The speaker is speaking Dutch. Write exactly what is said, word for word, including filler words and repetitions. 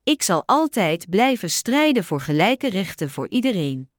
Ik zal altijd blijven strijden voor gelijke rechten voor iedereen.